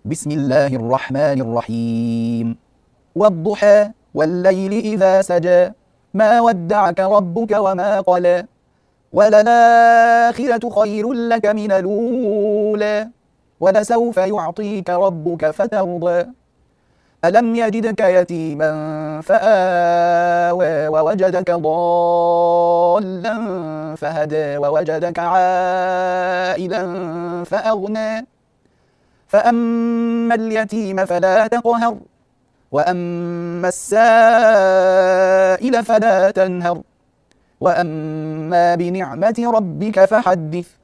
بسم الله الرحمن الرحيم والضحى والليل إذا سجى ما ودعك ربك وما قلى وللآخرة خير لك من الأولى ولسوف يعطيك ربك فترضى ألم يجدك يتيما فآوى ووجدك ضالا فهدى ووجدك عائلا فأغنى فأما اليتيم فلا تقهر وأما السائل فلا تنهر وأما بنعمة ربك فحدث